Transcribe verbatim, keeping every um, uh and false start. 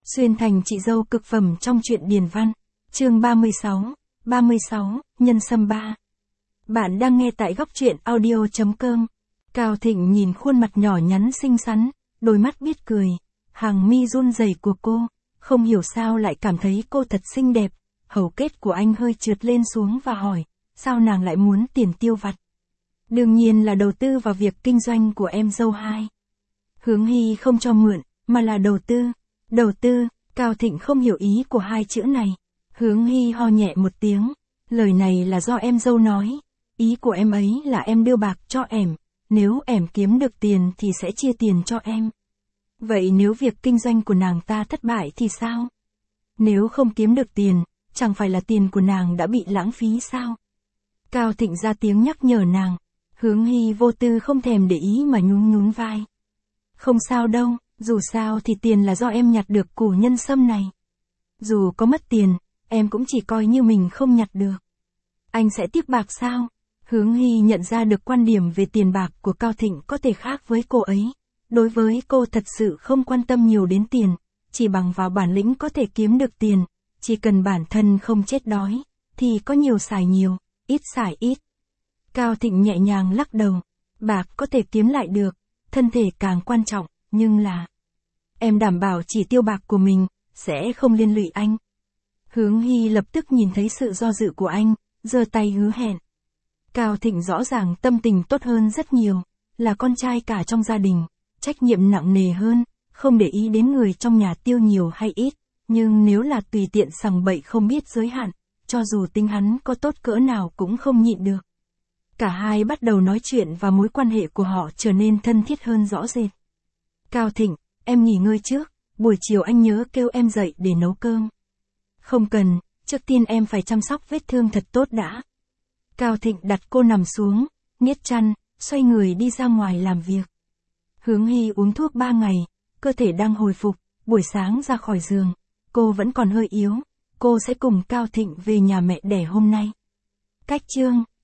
Xuyên thành chị dâu cực phẩm trong truyện Điền Văn. Chương ba mươi sáu, ba mươi sáu, Nhân Sâm ba. Bạn đang nghe tại góc truyện audio chấm com. Cao Thịnh nhìn khuôn mặt nhỏ nhắn xinh xắn, đôi mắt biết cười, hàng mi run rẩy của cô, không hiểu sao lại cảm thấy cô thật xinh đẹp. Hầu kết của anh hơi trượt lên xuống và hỏi, sao nàng lại muốn tiền tiêu vặt? Đương nhiên là đầu tư vào việc kinh doanh của em dâu hai. Hướng Hy không cho mượn, mà là đầu tư. Đầu tư, Cao Thịnh không hiểu ý của hai chữ này. Hướng Hy ho nhẹ một tiếng, lời này là do em dâu nói. Ý của em ấy là em đưa bạc cho em, nếu em kiếm được tiền thì sẽ chia tiền cho em. Vậy nếu việc kinh doanh của nàng ta thất bại thì sao? Nếu không kiếm được tiền, chẳng phải là tiền của nàng đã bị lãng phí sao? Cao Thịnh ra tiếng nhắc nhở nàng. Hướng Hy vô tư không thèm để ý mà nhún nhún vai. Không sao đâu, dù sao thì tiền là do em nhặt được củ nhân sâm này. Dù có mất tiền, em cũng chỉ coi như mình không nhặt được. Anh sẽ tiếc bạc sao? Hướng Hy nhận ra được quan điểm về tiền bạc của Cao Thịnh có thể khác với cô ấy. Đối với cô thật sự không quan tâm nhiều đến tiền, chỉ bằng vào bản lĩnh có thể kiếm được tiền, chỉ cần bản thân không chết đói, thì có nhiều xài nhiều, ít xài ít. Cao Thịnh nhẹ nhàng lắc đầu, bạc có thể kiếm lại được, thân thể càng quan trọng, nhưng là... Em đảm bảo chỉ tiêu bạc của mình, sẽ không liên lụy anh. Hướng Hy lập tức nhìn thấy sự do dự của anh, giơ tay hứa hẹn. Cao Thịnh rõ ràng tâm tình tốt hơn rất nhiều, là con trai cả trong gia đình, trách nhiệm nặng nề hơn, không để ý đến người trong nhà tiêu nhiều hay ít, nhưng nếu là tùy tiện sằng bậy không biết giới hạn, cho dù tính hắn có tốt cỡ nào cũng không nhịn được. Cả hai bắt đầu nói chuyện và mối quan hệ của họ trở nên thân thiết hơn rõ rệt. Cao Thịnh, em nghỉ ngơi trước, buổi chiều anh nhớ kêu em dậy để nấu cơm. Không cần, trước tiên em phải chăm sóc vết thương thật tốt đã. Cao Thịnh đặt cô nằm xuống, niết chăn, xoay người đi ra ngoài làm việc. Hướng Hy uống thuốc ba ngày, cơ thể đang hồi phục, buổi sáng ra khỏi giường, cô vẫn còn hơi yếu, cô sẽ cùng Cao Thịnh về nhà mẹ đẻ hôm nay. Cách chương